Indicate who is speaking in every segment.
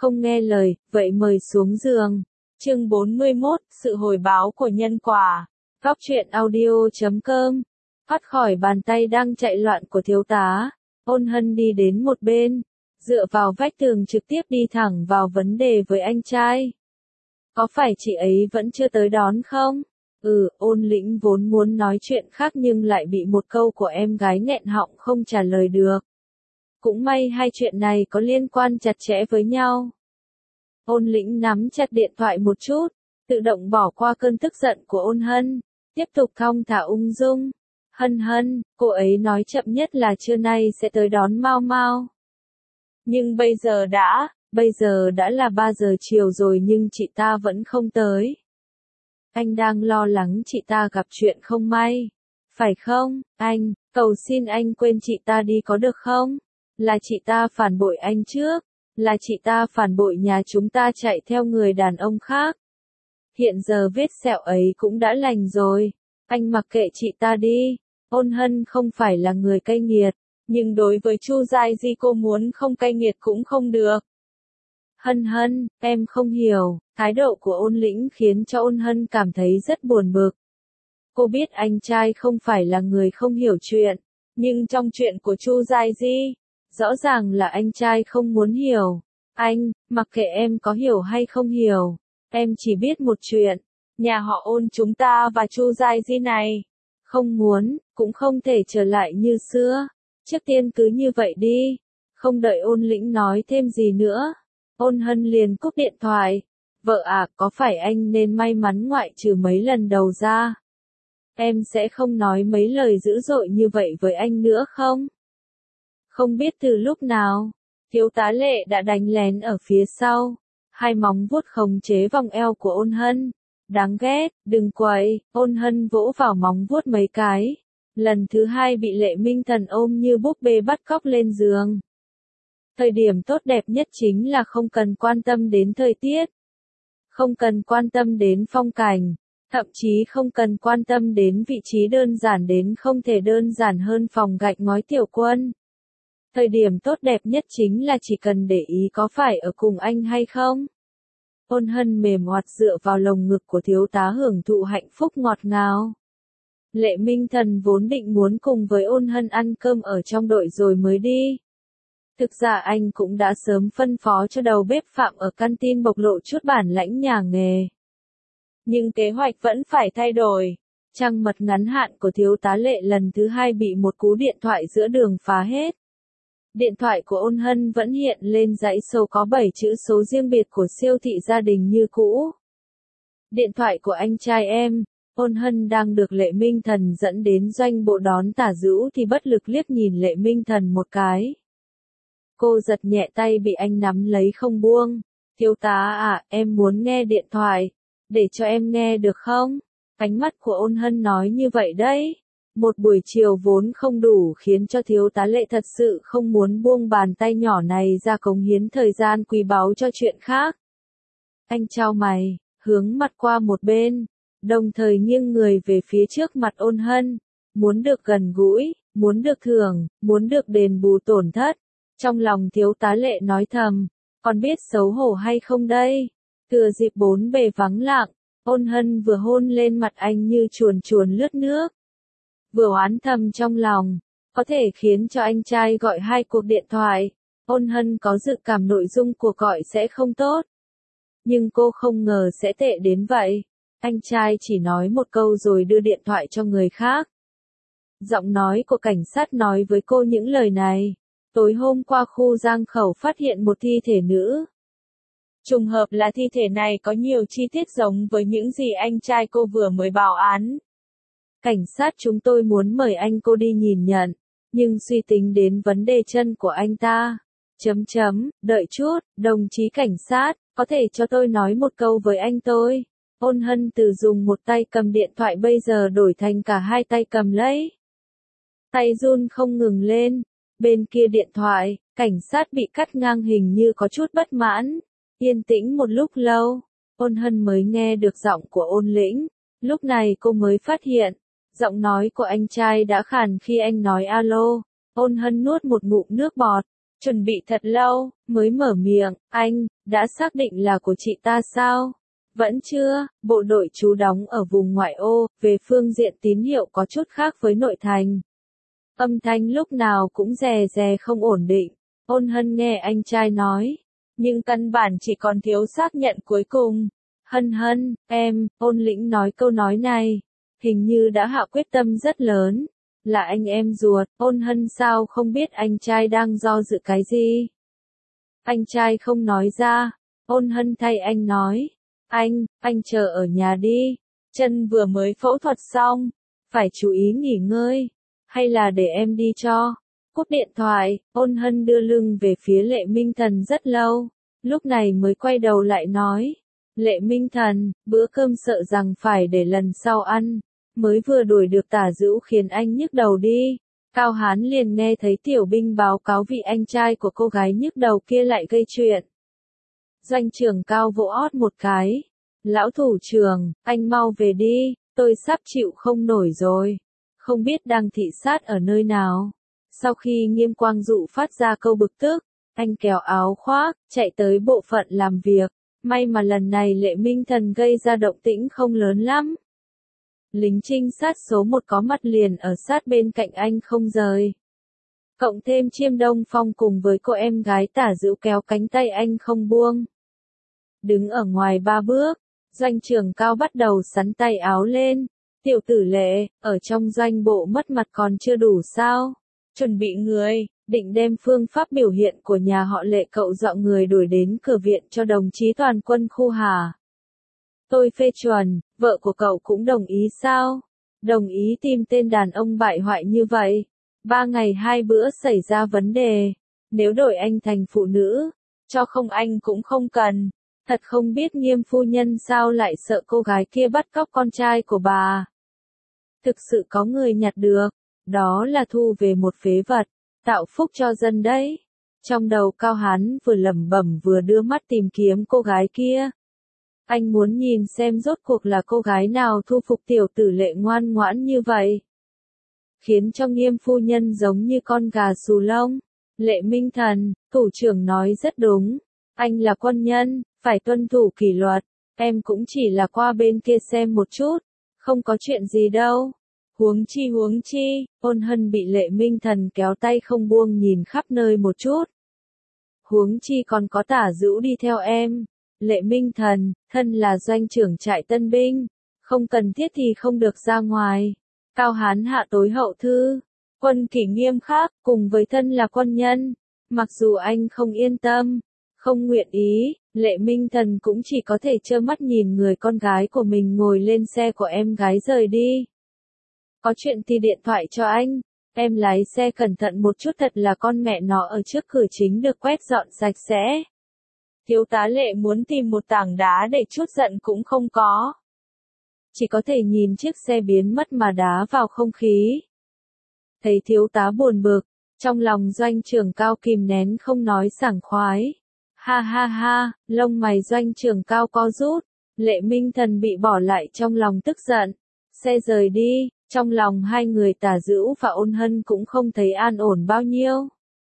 Speaker 1: không nghe lời, vậy mời xuống giường. Chương 41, sự hồi báo của nhân quả. Góc truyện audio.com. Thoát khỏi bàn tay đang chạy loạn của thiếu tá, Ôn Hân đi đến một bên, dựa vào vách tường trực tiếp đi thẳng vào vấn đề với anh trai. Có phải chị ấy vẫn chưa tới đón không? Ôn Lĩnh vốn muốn nói chuyện khác nhưng lại bị một câu của em gái nghẹn họng không trả lời được. Cũng may hai chuyện này có liên quan chặt chẽ với nhau. Ôn Lĩnh nắm chặt điện thoại một chút, tự động bỏ qua cơn tức giận của Ôn Hân, tiếp tục thong thả ung dung. Hân, cô ấy nói chậm nhất là trưa nay sẽ tới đón Mao Mao. Nhưng bây giờ đã là 3 giờ chiều rồi nhưng chị ta vẫn không tới. Anh đang lo lắng chị ta gặp chuyện không may. Phải không, anh, cầu xin anh quên chị ta đi có được không? Là chị ta phản bội anh trước. Là chị ta phản bội nhà chúng ta chạy theo người đàn ông khác. Hiện giờ vết sẹo ấy cũng đã lành rồi. Anh mặc kệ chị ta đi. Ôn Hân không phải là người cay nghiệt. Nhưng đối với Chu Giai Di cô muốn không cay nghiệt cũng không được. Hân, em không hiểu. Thái độ của Ôn Lĩnh khiến cho Ôn Hân cảm thấy rất buồn bực. Cô biết anh trai không phải là người không hiểu chuyện. Nhưng trong chuyện của Chu Giai Di, rõ ràng là anh trai không muốn hiểu. Anh, mặc kệ em có hiểu hay không hiểu, em chỉ biết một chuyện. Nhà họ Ôn chúng ta và Chu Giai Di này, không muốn, cũng không thể trở lại như xưa. Trước tiên cứ như vậy đi. Không đợi Ôn Lĩnh nói thêm gì nữa, Ôn Hân liền cúp điện thoại. Vợ à, có phải anh nên may mắn ngoại trừ mấy lần đầu ra? Em sẽ không nói mấy lời dữ dội như vậy với anh nữa không? Không biết từ lúc nào, thiếu tá Lệ đã đánh lén ở phía sau. Hai móng vuốt khống chế vòng eo của Ôn Hân. Đáng ghét, đừng quậy. Ôn Hân vỗ vào móng vuốt mấy cái. Lần thứ hai bị Lệ Minh Thần ôm như búp bê bắt cóc lên giường. Thời điểm tốt đẹp nhất chính là không cần quan tâm đến thời tiết. Không cần quan tâm đến phong cảnh. Thậm chí không cần quan tâm đến vị trí đơn giản đến không thể đơn giản hơn phòng gạch ngói Tiểu Quân. Thời điểm tốt đẹp nhất chính là chỉ cần để ý có phải ở cùng anh hay không. Ôn Hân mềm oặt dựa vào lồng ngực của thiếu tá hưởng thụ hạnh phúc ngọt ngào. Lệ Minh Thần vốn định muốn cùng với Ôn Hân ăn cơm ở trong đội rồi mới đi. Thực ra anh cũng đã sớm phân phó cho đầu bếp Phạm ở canteen bộc lộ chút bản lãnh nhà nghề. Nhưng kế hoạch vẫn phải thay đổi. Trang mật ngắn hạn của thiếu tá Lệ lần thứ hai bị một cú điện thoại giữa đường phá hết. Điện thoại của Ôn Hân vẫn hiện lên dãy số có 7 chữ số riêng biệt của siêu thị gia đình như cũ. Điện thoại của anh trai em. Ôn Hân đang được Lệ Minh Thần dẫn đến doanh bộ đón tả dữu thì bất lực liếc nhìn Lệ Minh Thần một cái. Cô giật nhẹ tay bị anh nắm lấy không buông. Thiếu tá à, em muốn nghe điện thoại. Để cho em nghe được không? Ánh mắt của Ôn Hân nói như vậy đấy. Một buổi chiều vốn không đủ khiến cho thiếu tá Lệ thật sự không muốn buông bàn tay nhỏ này ra cống hiến thời gian quý báu cho chuyện khác. Anh chau mày, hướng mặt qua một bên, đồng thời nghiêng người về phía trước mặt Ôn Hân. Muốn được gần gũi, muốn được thưởng, muốn được đền bù tổn thất. Trong lòng thiếu tá Lệ nói thầm, còn biết xấu hổ hay không đây? Thừa dịp bốn bề vắng lặng, Ôn Hân vừa hôn lên mặt anh như chuồn chuồn lướt nước. Vừa oán thầm trong lòng, có thể khiến cho anh trai gọi 2 cuộc điện thoại. Ôn Hân có dự cảm nội dung cuộc gọi sẽ không tốt. Nhưng cô không ngờ sẽ tệ đến vậy. Anh trai chỉ nói một câu rồi đưa điện thoại cho người khác. Giọng nói của cảnh sát nói với cô những lời này. Tối hôm qua khu Giang Khẩu phát hiện một thi thể nữ. Trùng hợp là thi thể này có nhiều chi tiết giống với những gì anh trai cô vừa mới báo án. Cảnh sát chúng tôi muốn mời anh cô đi nhìn nhận, nhưng suy tính đến vấn đề chân của anh ta. Đợi chút, đồng chí cảnh sát, có thể cho tôi nói một câu với anh tôi. Ôn Hân từ dùng một tay cầm điện thoại bây giờ đổi thành cả hai tay cầm lấy. Tay run không ngừng lên. Bên kia điện thoại, cảnh sát bị cắt ngang hình như có chút bất mãn. Yên tĩnh một lúc lâu, Ôn Hân mới nghe được giọng của Ôn Lĩnh. Lúc này cô mới phát hiện, giọng nói của anh trai đã khàn khi anh nói alo. Ôn Hân nuốt một ngụm nước bọt. chuẩn bị thật lâu, mới mở miệng, anh, đã xác định là của chị ta sao? Vẫn chưa, bộ đội trú đóng ở vùng ngoại ô, về phương diện tín hiệu có chút khác với nội thành. Âm thanh lúc nào cũng rè rè không ổn định. Ôn Hân nghe anh trai nói, nhưng căn bản chỉ còn thiếu xác nhận cuối cùng. Hân Hân, em, Ôn Lĩnh nói câu nói này, hình như đã hạ quyết tâm rất lớn. Là anh em ruột, Ôn Hân sao không biết anh trai đang do dự cái gì? Anh trai không nói ra, Ôn Hân thay anh nói, anh chờ ở nhà đi, chân vừa mới phẫu thuật xong, phải chú ý nghỉ ngơi, hay là để em đi cho. Cúp điện thoại, Ôn Hân đưa lưng về phía Lệ Minh Thần rất lâu, lúc này mới quay đầu lại nói, Lệ Minh Thần, bữa cơm sợ rằng phải để lần sau ăn, mới vừa đuổi được Tả Dữu khiến anh nhức đầu đi. Cao Hán liền nghe thấy tiểu binh báo cáo vị anh trai của cô gái nhức đầu kia lại gây chuyện. Doanh trưởng Cao vỗ ót một cái. Lão thủ trưởng, anh mau về đi, tôi sắp chịu không nổi rồi. Không biết đang thị sát ở nơi nào. Sau khi Nghiêm Quang Dụ phát ra câu bực tức, anh kéo áo khoác, chạy tới bộ phận làm việc. May mà lần này Lệ Minh Thần gây ra động tĩnh không lớn lắm. Lính trinh sát số 1 có mặt liền ở sát bên cạnh anh không rời. Cộng thêm Chiêm Đông Phong cùng với cô em gái Tả Dữu kéo cánh tay anh không buông. Đứng ở ngoài 3 bước, Doanh trưởng Cao bắt đầu sắn tay áo lên. Tiểu tử Lệ, ở trong doanh bộ mất mặt còn chưa đủ sao? Chuẩn bị người, định đem phương pháp biểu hiện của nhà họ Lệ cậu dọn người đuổi đến cửa viện cho đồng chí toàn quân khu hả? Tôi phê chuẩn, vợ của cậu cũng đồng ý sao? Đồng ý tìm tên đàn ông bại hoại như vậy. 3 ngày 2 bữa xảy ra vấn đề. Nếu đổi anh thành phụ nữ, cho không anh cũng không cần. Thật không biết Nghiêm phu nhân sao lại sợ cô gái kia bắt cóc con trai của bà. Thực sự có người nhặt được, đó là thu về một phế vật, tạo phúc cho dân đấy. Trong đầu Cao Hán vừa lẩm bẩm vừa đưa mắt tìm kiếm cô gái kia. Anh muốn nhìn xem rốt cuộc là cô gái nào thu phục tiểu tử Lệ ngoan ngoãn như vậy. Khiến cho Nghiêm phu nhân giống như con gà xù lông. Lệ Minh Thần, thủ trưởng nói rất đúng. Anh là quân nhân, phải tuân thủ kỷ luật. Em cũng chỉ là qua bên kia xem một chút. Không có chuyện gì đâu. Huống chi, Ôn Hân bị Lệ Minh Thần kéo tay không buông nhìn khắp nơi một chút. Huống chi còn có Tả Dữu đi theo em. Lệ Minh Thần, thân là doanh trưởng trại tân binh, không cần thiết thì không được ra ngoài. Cao Hán hạ tối hậu thư, quân kỷ nghiêm khắc, cùng với thân là quân nhân. Mặc dù anh không yên tâm, không nguyện ý, Lệ Minh Thần cũng chỉ có thể trơ mắt nhìn người con gái của mình ngồi lên xe của em gái rời đi. Có chuyện thì điện thoại cho anh, em lái xe cẩn thận một chút thật là con mẹ nó ở trước cửa chính được quét dọn sạch sẽ. Thiếu tá Lệ muốn tìm một tảng đá để trút giận cũng không có. Chỉ có thể nhìn chiếc xe biến mất mà đá vào không khí. Thấy thiếu tá buồn bực, trong lòng Doanh trưởng Cao kìm nén không nói sảng khoái. Ha ha ha, lông mày Doanh trưởng Cao co rút, Lệ Minh Thần bị bỏ lại trong lòng tức giận. Xe rời đi, trong lòng hai người Tả Dữu và Ôn Hân cũng không thấy an ổn bao nhiêu.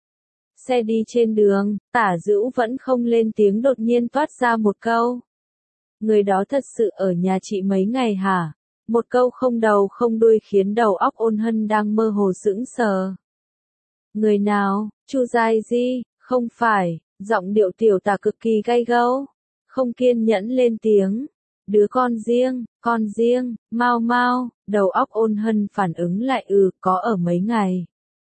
Speaker 1: Xe đi trên đường, Tả Dữu vẫn không lên tiếng đột nhiên toát ra một câu. Người đó thật sự ở nhà chị mấy ngày hả? Một câu không đầu không đuôi khiến đầu óc Ôn Hân đang mơ hồ sững sờ. Người nào? Chu Giai Di? Không phải, giọng điệu tiểu Tả cực kỳ gay gẫu, không kiên nhẫn lên tiếng. Đứa con riêng, mau, đầu óc Ôn Hân phản ứng lại có ở mấy ngày.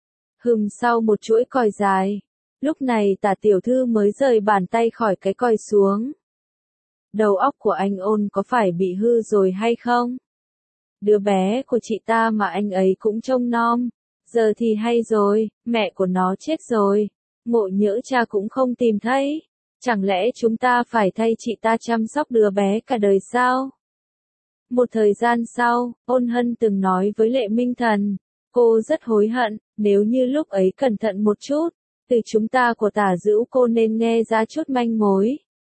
Speaker 1: Sau một chuỗi còi dài, lúc này Tả tiểu thư mới rời bàn tay khỏi cái còi xuống. Đầu óc của anh Ôn có phải bị hư rồi hay không? Đứa bé của chị ta mà anh ấy cũng trông nom, giờ thì hay rồi, mẹ của nó chết rồi, ngộ nhỡ cha cũng không tìm thấy, chẳng lẽ chúng ta phải thay chị ta chăm sóc đứa bé cả đời sao? Một thời gian sau, Ôn Hân từng nói với Lệ Minh Thần, cô rất hối hận, nếu như lúc ấy cẩn thận một chút, từ chúng ta của Tả Dữu cô nên nghe ra chút manh mối.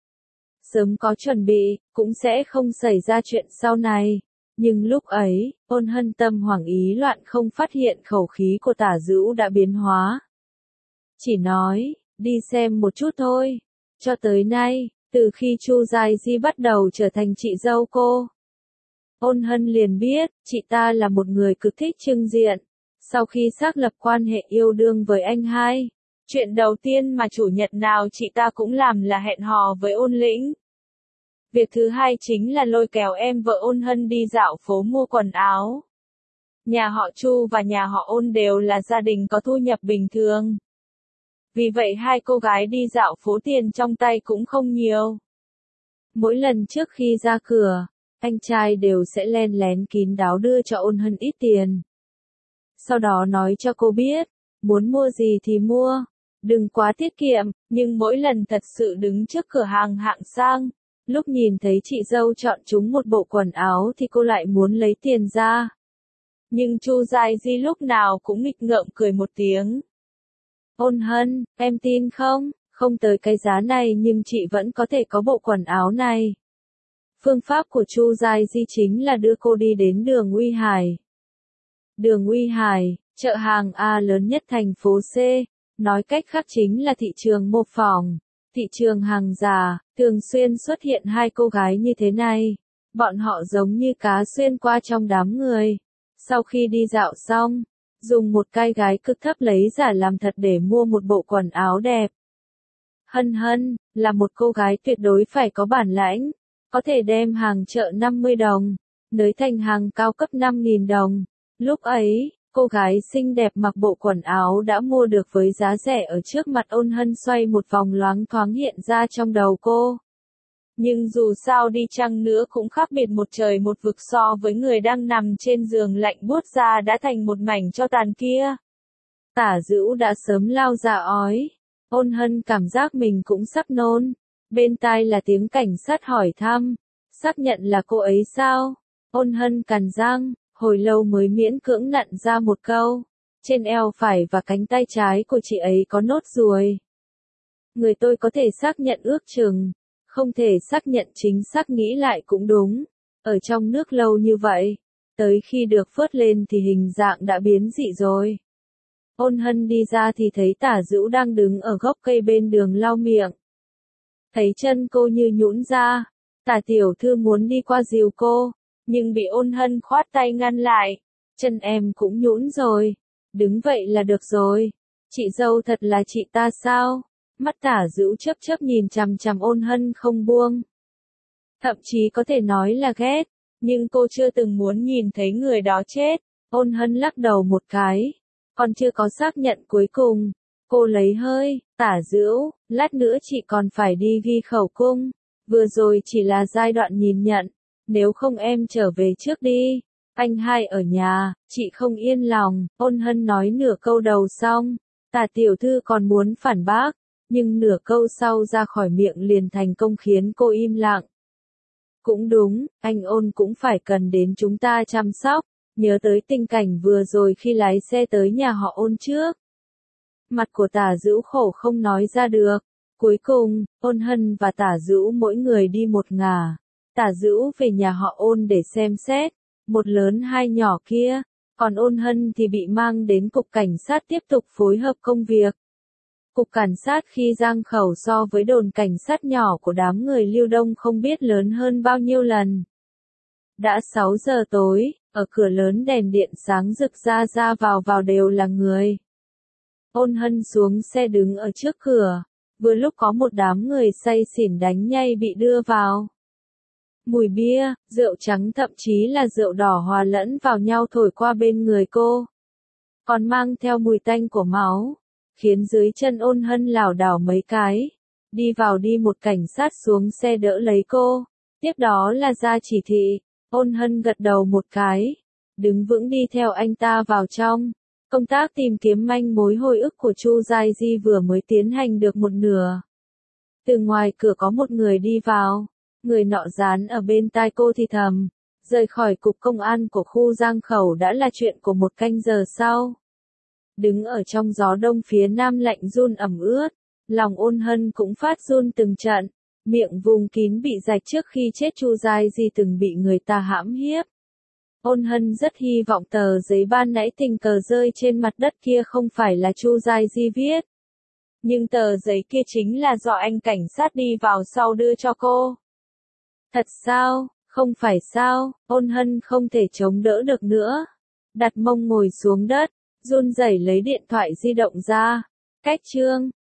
Speaker 1: Sớm có chuẩn bị, cũng sẽ không xảy ra chuyện sau này. Nhưng lúc ấy, Ôn Hân tâm hoảng ý loạn không phát hiện khẩu khí của Tả Dữu đã biến hóa. chỉ nói, đi xem một chút thôi. Cho tới nay, từ khi Chu Giai Di bắt đầu trở thành chị dâu cô, Ôn Hân liền biết, chị ta là một người cực thích trưng diện. Sau khi xác lập quan hệ yêu đương với anh hai, chuyện đầu tiên mà chủ nhật nào chị ta cũng làm là hẹn hò với Ôn Lĩnh. Việc thứ hai chính là lôi kéo em vợ Ôn Hân đi dạo phố mua quần áo. Nhà họ Chu và nhà họ Ôn đều là gia đình có thu nhập bình thường. Vì vậy hai cô gái đi dạo phố tiền trong tay cũng không nhiều. Mỗi lần trước khi ra cửa, anh trai đều sẽ len lén kín đáo đưa cho Ôn Hân ít tiền. Sau đó nói cho cô biết, muốn mua gì thì mua, đừng quá tiết kiệm, nhưng mỗi lần thật sự đứng trước cửa hàng hạng sang, lúc nhìn thấy chị dâu chọn chúng một bộ quần áo thì cô lại muốn lấy tiền ra. Nhưng Chu Giai Di lúc nào cũng nghịch ngợm cười một tiếng. Ôn Hân, em tin không, không tới cái giá này nhưng chị vẫn có thể có bộ quần áo này. Phương pháp của Chu Giai Di chính là đưa cô đi đến đường Uy Hải. Đường Uy Hải, chợ hàng A lớn nhất thành phố C, nói cách khác chính là thị trường mô phỏng, thị trường hàng giả, thường xuyên xuất hiện hai cô gái như thế này. Bọn họ giống như cá xuyên qua trong đám người. Sau khi đi dạo xong, dùng một cái gái cực thấp lấy giả làm thật để mua một bộ quần áo đẹp. Hân Hân, là một cô gái tuyệt đối phải có bản lãnh, có thể đem hàng chợ 50 đồng, nới thành hàng cao cấp 5.000 đồng. Lúc ấy, cô gái xinh đẹp mặc bộ quần áo đã mua được với giá rẻ ở trước mặt Ôn Hân xoay một vòng loáng thoáng hiện ra trong đầu cô. Nhưng dù sao đi chăng nữa cũng khác biệt một trời một vực so với người đang nằm trên giường lạnh buốt ra đã thành một mảnh tro tàn kia. Tả Dữu đã sớm lao ra ói. Ôn Hân cảm giác mình cũng sắp nôn. Bên tai là tiếng cảnh sát hỏi thăm. Xác nhận là cô ấy sao? Ôn Hân cắn răng, hồi lâu mới miễn cưỡng nặn ra một câu. Trên eo phải và cánh tay trái của chị ấy có nốt ruồi. Người tôi có thể xác nhận ước chừng. Không thể xác nhận chính xác nghĩ lại cũng đúng. Ở trong nước lâu như vậy, tới khi được phớt lên thì hình dạng đã biến dị rồi. Ôn Hân đi ra thì thấy Tả Dữu đang đứng ở gốc cây bên đường lau miệng. Thấy chân cô như nhũn ra, Tả tiểu thư muốn đi qua dìu cô, nhưng bị Ôn Hân khoát tay ngăn lại. Chân em cũng nhũn rồi, đứng vậy là được rồi. Chị dâu thật là chị ta sao? Mắt Tả Dữu chớp chớp nhìn chằm chằm Ôn Hân không buông. Thậm chí có thể nói là ghét, nhưng cô chưa từng muốn nhìn thấy người đó chết. Ôn Hân lắc đầu một cái, còn chưa có xác nhận cuối cùng. Cô lấy hơi, Tả Dữu, lát nữa chị còn phải đi ghi khẩu cung. Vừa rồi chỉ là giai đoạn nhìn nhận, nếu không em trở về trước đi. Anh hai ở nhà, chị không yên lòng. Ôn Hân nói nửa câu đầu xong, Tả tiểu thư còn muốn phản bác. Nhưng nửa câu sau ra khỏi miệng liền thành công khiến cô im lặng. Cũng đúng, anh Ôn cũng phải cần đến chúng ta chăm sóc, nhớ tới tình cảnh vừa rồi khi lái xe tới nhà họ Ôn trước. Mặt của Tả Dữu khổ không nói ra được. Cuối cùng, Ôn Hân và Tả Dữu mỗi người đi một ngả. Tả Dữu về nhà họ Ôn để xem xét, một lớn hai nhỏ kia, còn Ôn Hân thì bị mang đến cục cảnh sát tiếp tục phối hợp công việc. Cục cảnh sát khi giang khẩu so với đồn cảnh sát nhỏ của đám người Lưu Đông không biết lớn hơn bao nhiêu lần. Đã 6 giờ tối, ở cửa lớn đèn điện sáng rực ra vào đều là người. Ôn Hân xuống xe đứng ở trước cửa, vừa lúc có một đám người say xỉn đánh nhây bị đưa vào. Mùi bia, rượu trắng thậm chí là rượu đỏ hòa lẫn vào nhau thổi qua bên người cô. Còn mang theo mùi tanh của máu, khiến dưới chân Ôn Hân lảo đảo mấy cái. Đi vào đi một cảnh sát xuống xe đỡ lấy cô. Tiếp đó là ra chỉ thị. Ôn Hân gật đầu một cái, đứng vững đi theo anh ta vào trong. Công tác tìm kiếm manh mối hồi ức của Chu Giai Di vừa mới tiến hành được một nửa. Từ ngoài cửa có một người đi vào. Người nọ dán ở bên tai cô thì thầm. Rời khỏi cục công an của khu Giang Khẩu đã là chuyện của một canh giờ sau. Đứng ở trong gió đông phía nam lạnh run ẩm ướt, lòng Ôn Hân cũng phát run từng trận, miệng vùng kín bị rạch trước khi chết. Chu Giai Di từng bị người ta hãm hiếp. Ôn Hân rất hy vọng tờ giấy ban nãy tình cờ rơi trên mặt đất kia không phải là Chu Giai Di viết. Nhưng tờ giấy kia chính là do anh cảnh sát đi vào sau đưa cho cô. Thật sao? Không phải sao? Ôn Hân không thể chống đỡ được nữa. Đặt mông ngồi xuống đất, run rẩy lấy điện thoại di động ra. Cách chương